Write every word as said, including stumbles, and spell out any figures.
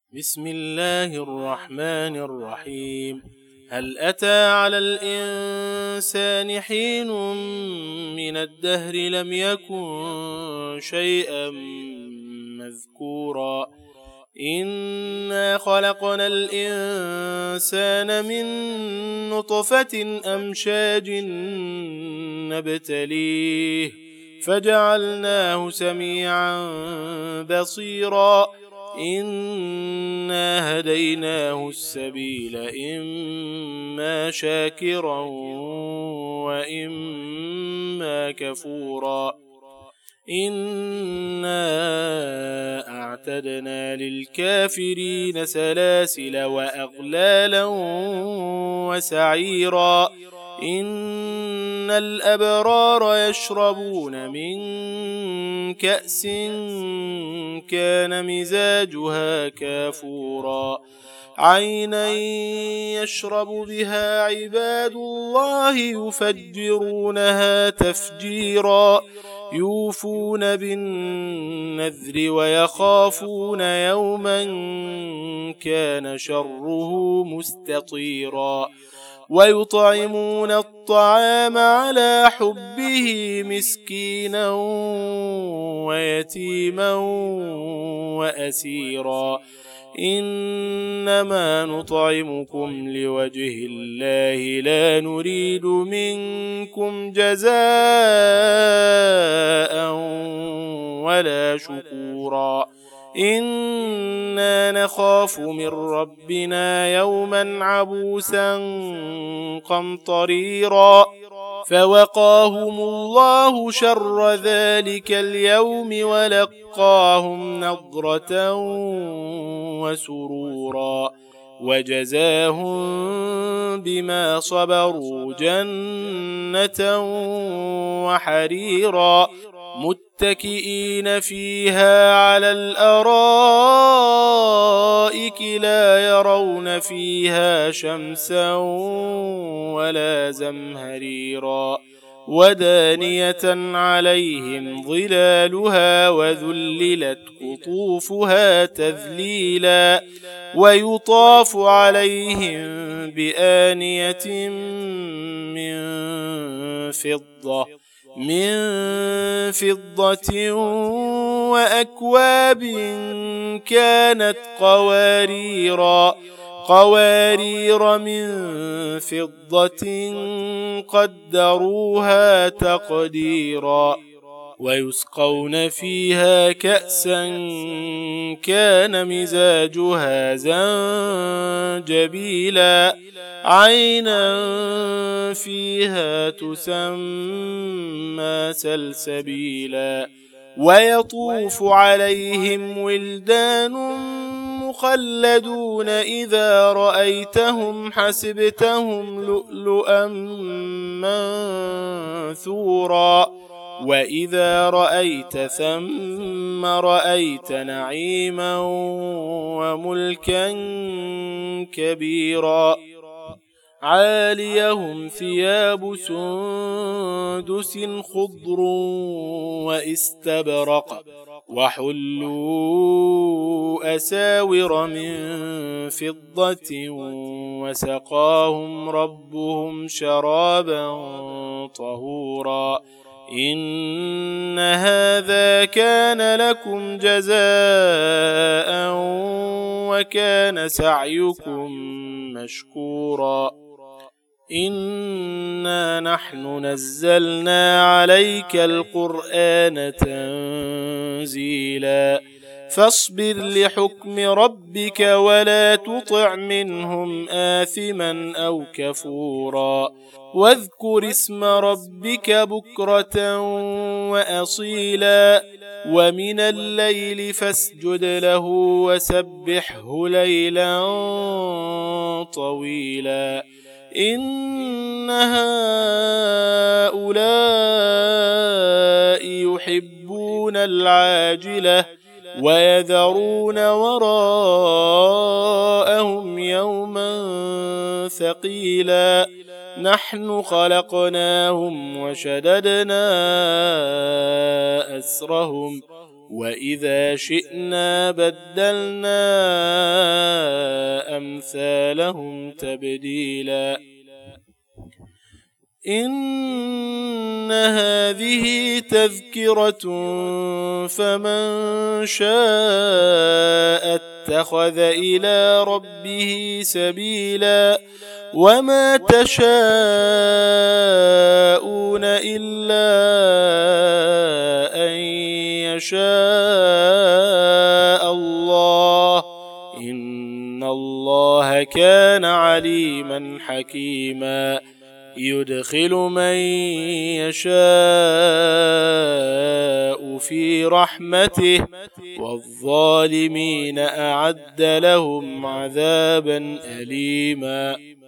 بسم الله الرحمن الرحيم. هل أتى على الإنسان حين من الدهر لم يكن شيئا مذكورا إنا خلقنا الإنسان من نطفة أمشاج نبتليه فجعلناه سميعا بصيرا إنا هديناه السبيل إما شاكرا وإما كفورا إنا أعتدنا للكافرين سلاسل وأغلالا وسعيرا إن الأبرار يشربون من كأس كان مزاجها كافورا عينا يشرب بها عباد الله يفجرونها تفجيرا يوفون بالنذر ويخافون يوما كان شره مستطيرا ويطعمون الطعام على حبه مسكينا ويتيما وأسيرا إنما نطعمكم لوجه الله لا نريد منكم جزاء ولا شكورا إنا نخاف من ربنا يوما عبوسا قمطريرا فوقاهم الله شر ذلك اليوم ولقاهم نضرة وسرورا وجزاهم بما صبروا جنة وحريرا متكئين فيها على الأرائك لا يرون فيها شمسا ولا زمهريرا ودانية عليهم ظلالها وذللت قطوفها تذليلا ويطاف عليهم بآنية من فضة من فضة وأكواب كانت قواريرا قوارير من فضة قدروها تقديرا ويسقون فيها كأسا كان مزاجها زنجبيلا عينا فيها تسمى سلسبيلا ويطوف عليهم ولدان مخلدون إذا رأيتهم حسبتهم لؤلؤا منثورا وإذا رأيت ثم رأيت نعيما وملكا كبيرا عاليهم ثياب سندس خضر واستبرق وحلوا أساور من فضة وسقاهم ربهم شرابا طهورا إن هذا كان لكم جزاء وكان سعيكم مشكورا إنا نحن نزلنا عليك القرآن تنزيلا فاصبر لحكم ربك ولا تطع منهم آثما أو كفورا واذكر اسم ربك بكرة وأصيلا ومن الليل فاسجد له وسبحه ليلا طويلا إن هؤلاء يحبون العاجلة ويذرون وراءهم يوما ثقيلا نحن خلقناهم وشددنا أسرهم وإذا شئنا بدلنا أمثالهم تبديلا إن هذه تذكرة فمن شاء اتخذ إلى ربه سبيلا وما تشاءون إلا أن يشاء الله إن الله كان عليما حكيما يدخل من يشاء في رحمته والظالمين أعد لهم عذابا أليما